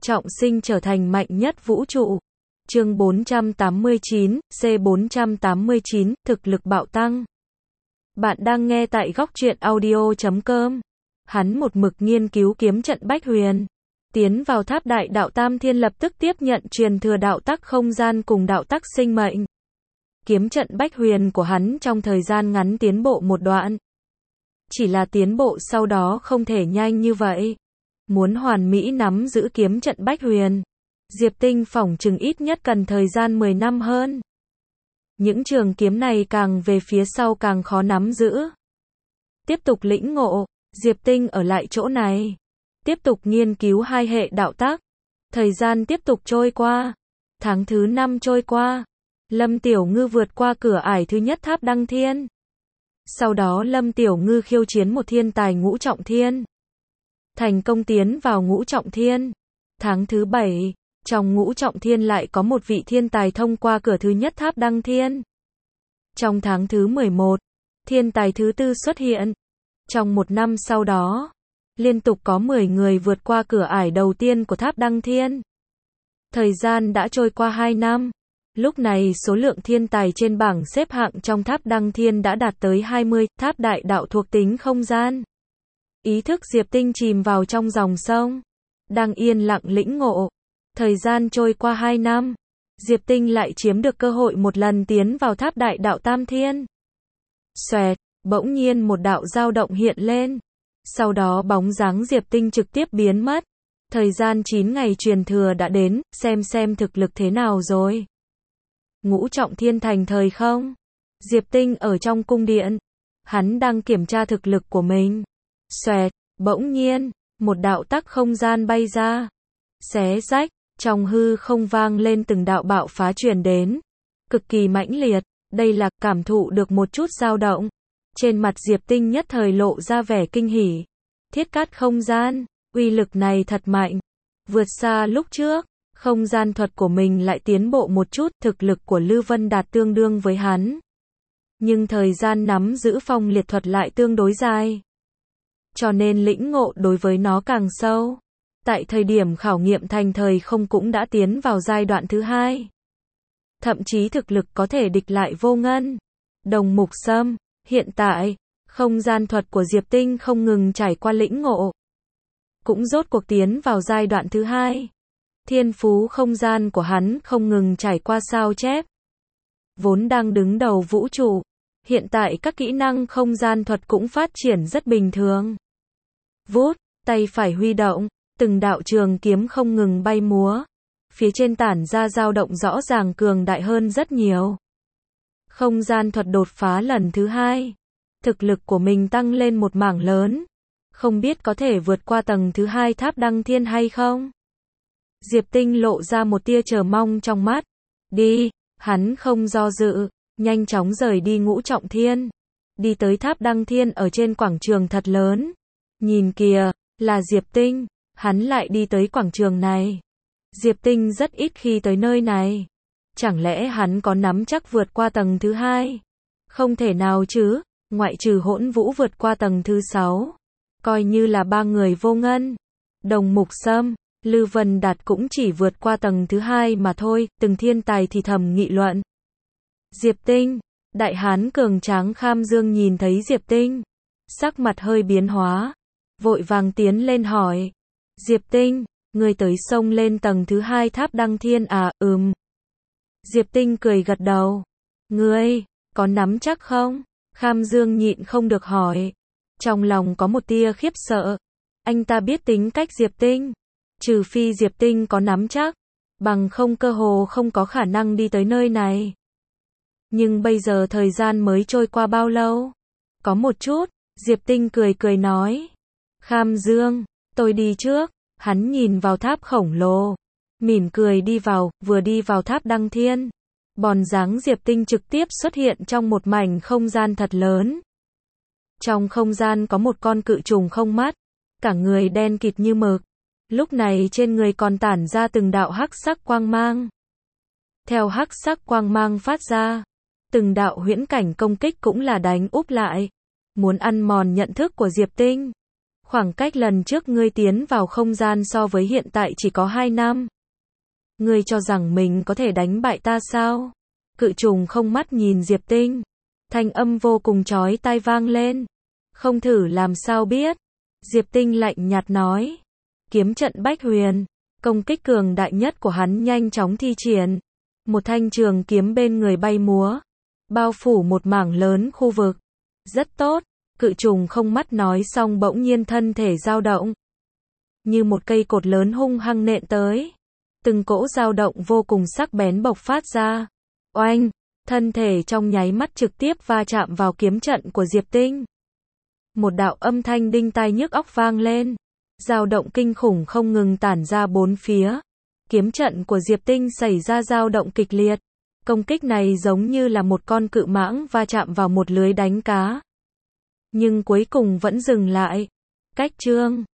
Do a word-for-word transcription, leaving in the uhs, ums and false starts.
trọng sinh trở thành mạnh nhất vũ trụ. Chương bốn trăm tám mươi chín, C bốn trăm tám mươi chín, thực lực bạo tăng. Bạn đang nghe tại góc truyện audio chấm com. Hắn một mực nghiên cứu kiếm trận Bách Huyền. Tiến vào tháp đại đạo Tam Thiên lập tức tiếp nhận truyền thừa đạo tắc không gian cùng đạo tắc sinh mệnh. Kiếm trận Bách Huyền của hắn trong thời gian ngắn tiến bộ một đoạn. Chỉ là tiến bộ sau đó không thể nhanh như vậy. Muốn hoàn mỹ nắm giữ kiếm trận Bách Huyền, Diệp Tinh phỏng chừng ít nhất cần thời gian mười năm hơn. Những trường kiếm này càng về phía sau càng khó nắm giữ. Tiếp tục lĩnh ngộ, Diệp Tinh ở lại chỗ này. Tiếp tục nghiên cứu hai hệ đạo tắc. Thời gian tiếp tục trôi qua. Tháng thứ năm trôi qua. Lâm Tiểu Ngư vượt qua cửa ải thứ nhất tháp Đăng Thiên. Sau đó Lâm Tiểu Ngư khiêu chiến một thiên tài ngũ trọng thiên. Thành công tiến vào ngũ trọng thiên. Tháng thứ bảy, trong ngũ trọng thiên lại có một vị thiên tài thông qua cửa thứ nhất tháp Đăng Thiên. Trong tháng thứ mười một, thiên tài thứ tư xuất hiện. Trong một năm sau đó, liên tục có mười người vượt qua cửa ải đầu tiên của tháp Đăng Thiên. Thời gian đã trôi qua hai năm. Lúc này số lượng thiên tài trên bảng xếp hạng trong tháp Đăng Thiên đã đạt tới hai mươi, tháp đại đạo thuộc tính không gian. Ý thức Diệp Tinh chìm vào trong dòng sông, đang yên lặng lĩnh ngộ. Thời gian trôi qua hai năm, Diệp Tinh lại chiếm được cơ hội một lần tiến vào tháp đại đạo Tam Thiên. Xoẹt, bỗng nhiên một đạo dao động hiện lên. Sau đó bóng dáng Diệp Tinh trực tiếp biến mất. Thời gian chín ngày truyền thừa đã đến, xem xem thực lực thế nào rồi. Ngũ trọng thiên thành thời không? Diệp Tinh ở trong cung điện. Hắn đang kiểm tra thực lực của mình. Xoẹt, bỗng nhiên, một đạo tắc không gian bay ra. Xé rách, trong hư không vang lên từng đạo bạo phá truyền đến. Cực kỳ mãnh liệt, đây là cảm thụ được một chút dao động. Trên mặt Diệp Tinh nhất thời lộ ra vẻ kinh hỉ. Thiết cát không gian, uy lực này thật mạnh. Vượt xa lúc trước, không gian thuật của mình lại tiến bộ một chút, thực lực của Lư Vân Đạt tương đương với hắn. Nhưng thời gian nắm giữ phong liệt thuật lại tương đối dài. Cho nên lĩnh ngộ đối với nó càng sâu. Tại thời điểm khảo nghiệm thành thời không cũng đã tiến vào giai đoạn thứ hai. Thậm chí thực lực có thể địch lại Vô Ngân, Đồng Mục Sâm. Hiện tại, không gian thuật của Diệp Tinh không ngừng trải qua lĩnh ngộ. Cũng rốt cuộc tiến vào giai đoạn thứ hai. Thiên phú không gian của hắn không ngừng trải qua sao chép. Vốn đang đứng đầu vũ trụ. Hiện tại các kỹ năng không gian thuật cũng phát triển rất bình thường. Vút, tay phải huy động, từng đạo trường kiếm không ngừng bay múa. Phía trên tản ra dao động rõ ràng cường đại hơn rất nhiều. Không gian thuật đột phá lần thứ hai. Thực lực của mình tăng lên một mảng lớn. Không biết có thể vượt qua tầng thứ hai tháp Đăng Thiên hay không? Diệp Tinh lộ ra một tia chờ mong trong mắt. Đi, hắn không do dự, nhanh chóng rời đi ngũ trọng thiên. Đi tới tháp Đăng Thiên ở trên quảng trường thật lớn. Nhìn kìa, là Diệp Tinh, hắn lại đi tới quảng trường này. Diệp Tinh rất ít khi tới nơi này. Chẳng lẽ hắn có nắm chắc vượt qua tầng thứ hai? Không thể nào chứ, ngoại trừ Hỗn Vũ vượt qua tầng thứ sáu. Coi như là ba người Vô Ngân, Đồng Mục Sâm, Lư Vân Đạt cũng chỉ vượt qua tầng thứ hai mà thôi, từng thiên tài thì thầm nghị luận. Diệp Tinh, đại hán cường tráng Kham Dương nhìn thấy Diệp Tinh, sắc mặt hơi biến hóa, vội vàng tiến lên hỏi. Diệp Tinh, ngươi tới xông lên tầng thứ hai tháp Đăng Thiên à? Ừm. Diệp Tinh cười gật đầu. Ngươi, có nắm chắc không? Kham Dương nhịn không được hỏi. Trong lòng có một tia khiếp sợ. Anh ta biết tính cách Diệp Tinh. Trừ phi Diệp Tinh có nắm chắc, bằng không cơ hồ không có khả năng đi tới nơi này. Nhưng bây giờ thời gian mới trôi qua bao lâu? Có một chút, Diệp Tinh cười cười nói. Kham Dương, tôi đi trước. Hắn nhìn vào tháp khổng lồ, mỉm cười đi vào, vừa đi vào tháp Đăng Thiên. Bòn dáng Diệp Tinh trực tiếp xuất hiện trong một mảnh không gian thật lớn. Trong không gian có một con cự trùng không mắt, cả người đen kịt như mực. Lúc này trên người còn tản ra từng đạo hắc sắc quang mang. Theo hắc sắc quang mang phát ra, từng đạo huyễn cảnh công kích cũng là đánh úp lại, muốn ăn mòn nhận thức của Diệp Tinh. Khoảng cách lần trước ngươi tiến vào không gian so với hiện tại chỉ có hai năm. Ngươi cho rằng mình có thể đánh bại ta sao? Cự trùng không mắt nhìn Diệp Tinh. Thanh âm vô cùng chói tai vang lên. Không thử làm sao biết. Diệp Tinh lạnh nhạt nói. Kiếm trận Bách Huyền. Công kích cường đại nhất của hắn nhanh chóng thi triển. Một thanh trường kiếm bên người bay múa. Bao phủ một mảng lớn khu vực. Rất tốt. Cự trùng không mắt nói xong bỗng nhiên thân thể dao động. Như một cây cột lớn hung hăng nện tới. Từng cỗ dao động vô cùng sắc bén bộc phát ra. Oanh! Thân thể trong nháy mắt trực tiếp va chạm vào kiếm trận của Diệp Tinh. Một đạo âm thanh đinh tai nhức óc vang lên. Dao động kinh khủng không ngừng tản ra bốn phía. Kiếm trận của Diệp Tinh xảy ra dao động kịch liệt. Công kích này giống như là một con cự mãng va chạm vào một lưới đánh cá. Nhưng cuối cùng vẫn dừng lại. Cách chương